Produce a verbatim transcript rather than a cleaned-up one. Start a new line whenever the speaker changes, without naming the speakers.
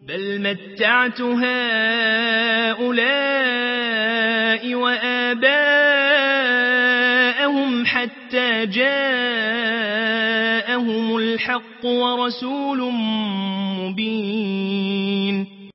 بل متعت هؤلاء وآباءهم حتى جاءهم الحق ورسول مبين